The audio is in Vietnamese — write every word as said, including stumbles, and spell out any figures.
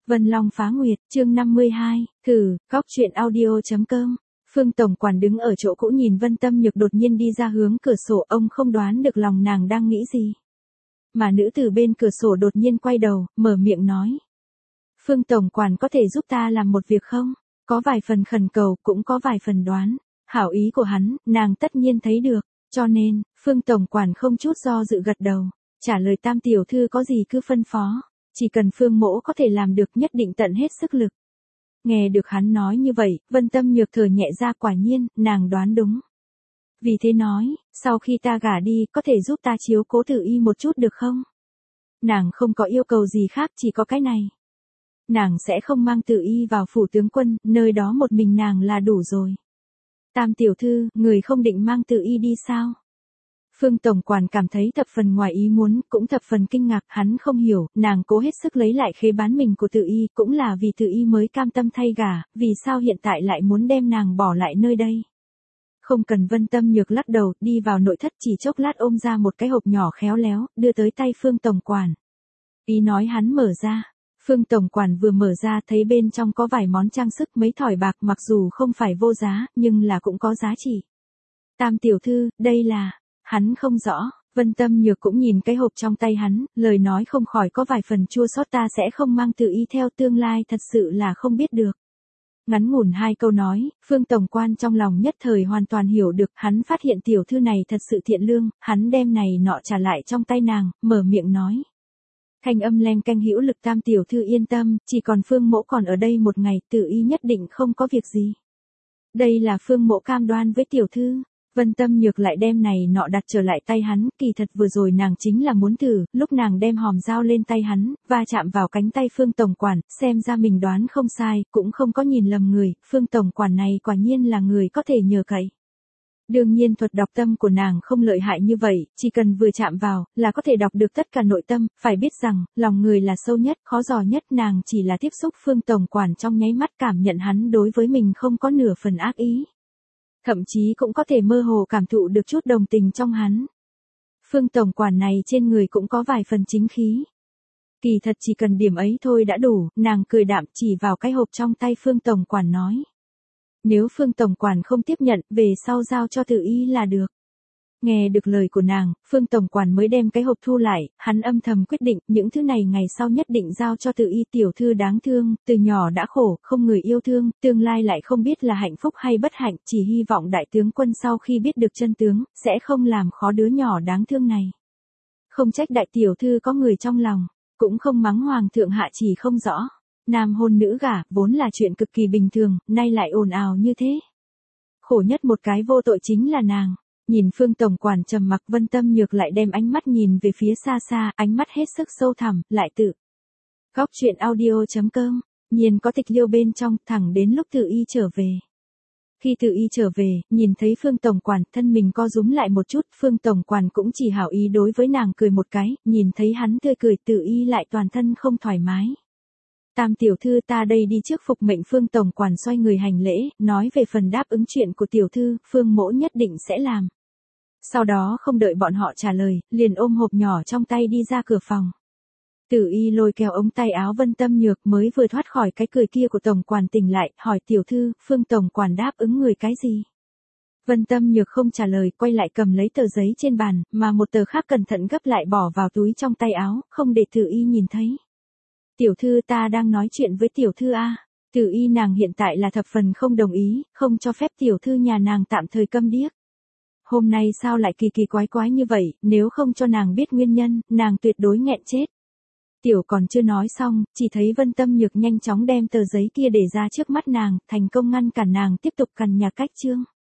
Vân Long Phá Nguyệt, chương năm mươi hai, thử, góc truyện audio.com. Phương Tổng Quản đứng ở chỗ cũ nhìn Vân Tâm Nhược đột nhiên đi ra hướng cửa sổ, ông không đoán được lòng nàng đang nghĩ gì. Mà nữ từ bên cửa sổ đột nhiên quay đầu, mở miệng nói. Phương Tổng Quản có thể giúp ta làm một việc không? Có vài phần khẩn cầu, cũng có vài phần đoán. Hảo ý của hắn, nàng tất nhiên thấy được. Cho nên, Phương Tổng Quản không chút do dự gật đầu. Trả lời Tam tiểu thư có gì cứ phân phó. Chỉ cần Phương mỗ có thể làm được nhất định tận hết sức lực. Nghe được hắn nói như vậy, Vân Tâm Nhược thở nhẹ ra, quả nhiên, nàng đoán đúng. Vì thế nói, sau khi ta gả đi, có thể giúp ta chiếu cố Tử Y một chút được không? Nàng không có yêu cầu gì khác, chỉ có cái này. Nàng sẽ không mang Tử Y vào phủ tướng quân, nơi đó một mình nàng là đủ rồi. Tam tiểu thư, người không định mang Tử Y đi sao? Phương Tổng Quản cảm thấy thập phần ngoài ý muốn, cũng thập phần kinh ngạc, hắn không hiểu, nàng cố hết sức lấy lại khế bán mình của Tử Y, cũng là vì Tử Y mới cam tâm thay gả, vì sao hiện tại lại muốn đem nàng bỏ lại nơi đây. Không cần. Vân Tâm Nhược lắc đầu, đi vào nội thất, chỉ chốc lát ôm ra một cái hộp nhỏ khéo léo, đưa tới tay Phương Tổng Quản. Ý nói hắn mở ra. Phương Tổng Quản vừa mở ra thấy bên trong có vài món trang sức, mấy thỏi bạc, mặc dù không phải vô giá, nhưng là cũng có giá trị. Tam tiểu thư, đây là... Hắn không rõ. Vân Tâm Nhược cũng nhìn cái hộp trong tay hắn, lời nói không khỏi có vài phần chua xót, ta sẽ không mang Tử Y theo, tương lai thật sự là không biết được. Ngắn ngủn hai câu nói, Phương Tổng Quan trong lòng nhất thời hoàn toàn hiểu được, hắn phát hiện tiểu thư này thật sự thiện lương, hắn đem này nọ trả lại trong tay nàng, mở miệng nói. Thanh âm len canh hữu lực, Tam tiểu thư yên tâm, chỉ còn Phương mỗ còn ở đây một ngày, Tử Y nhất định không có việc gì. Đây là Phương mỗ cam đoan với tiểu thư. Vân Tâm Nhược lại đem này nọ đặt trở lại tay hắn, kỳ thật vừa rồi nàng chính là muốn thử, lúc nàng đem hòm dao lên tay hắn, va chạm vào cánh tay Phương Tổng Quản, xem ra mình đoán không sai, cũng không có nhìn lầm người, Phương Tổng Quản này quả nhiên là người có thể nhờ cậy. Đương nhiên thuật đọc tâm của nàng không lợi hại như vậy, chỉ cần vừa chạm vào, là có thể đọc được tất cả nội tâm, phải biết rằng, lòng người là sâu nhất, khó dò nhất, nàng chỉ là tiếp xúc Phương Tổng Quản trong nháy mắt cảm nhận hắn đối với mình không có nửa phần ác ý. Thậm chí cũng có thể mơ hồ cảm thụ được chút đồng tình trong hắn. Phương Tổng Quản này trên người cũng có vài phần chính khí. Kỳ thật chỉ cần điểm ấy thôi đã đủ, nàng cười đạm chỉ vào cái hộp trong tay Phương Tổng Quản nói. Nếu Phương Tổng Quản không tiếp nhận, về sau giao cho Tử Y là được. Nghe được lời của nàng, Phương Tổng Quản mới đem cái hộp thu lại, hắn âm thầm quyết định, những thứ này ngày sau nhất định giao cho Tử Y. Tiểu thư đáng thương, từ nhỏ đã khổ, không người yêu thương, tương lai lại không biết là hạnh phúc hay bất hạnh, chỉ hy vọng đại tướng quân sau khi biết được chân tướng, sẽ không làm khó đứa nhỏ đáng thương này. Không trách đại tiểu thư có người trong lòng, cũng không mắng hoàng thượng hạ chỉ không rõ. Nam hôn nữ gả, vốn là chuyện cực kỳ bình thường, nay lại ồn ào như thế. Khổ nhất một cái vô tội chính là nàng. Nhìn Phương Tổng Quản trầm mặc, Vân Tâm Nhược lại đem ánh mắt nhìn về phía xa xa, ánh mắt hết sức sâu thẳm, lại tự. Góc truyện audio.com, nhìn có tịch liêu bên trong, thẳng đến lúc Tử Y trở về. Khi Tử Y trở về, nhìn thấy Phương Tổng Quản, thân mình co rúm lại một chút, Phương Tổng Quản cũng chỉ hảo ý đối với nàng cười một cái, nhìn thấy hắn tươi cười, Tử Y lại toàn thân không thoải mái. Tam tiểu thư, ta đây đi trước phục mệnh. Phương Tổng Quản xoay người hành lễ, nói về phần đáp ứng chuyện của tiểu thư, Phương mỗ nhất định sẽ làm. Sau đó không đợi bọn họ trả lời, liền ôm hộp nhỏ trong tay đi ra cửa phòng. Tử Y lôi kéo ống tay áo Vân Tâm Nhược, mới vừa thoát khỏi cái cười kia của Tổng Quản tỉnh lại, hỏi tiểu thư, Phương Tổng Quản đáp ứng người cái gì? Vân Tâm Nhược không trả lời, quay lại cầm lấy tờ giấy trên bàn, mà một tờ khác cẩn thận gấp lại bỏ vào túi trong tay áo, không để Tử Y nhìn thấy. Tiểu thư, ta đang nói chuyện với tiểu thư a. Tử Y nàng hiện tại là thập phần không đồng ý, không cho phép tiểu thư nhà nàng tạm thời câm điếc. Hôm nay sao lại kỳ kỳ quái quái như vậy, nếu không cho nàng biết nguyên nhân, nàng tuyệt đối nghẹn chết. Tiểu còn chưa nói xong, chỉ thấy Vân Tâm Nhược nhanh chóng đem tờ giấy kia để ra trước mắt nàng, thành công ngăn cản nàng tiếp tục cằn nhằn cách chương.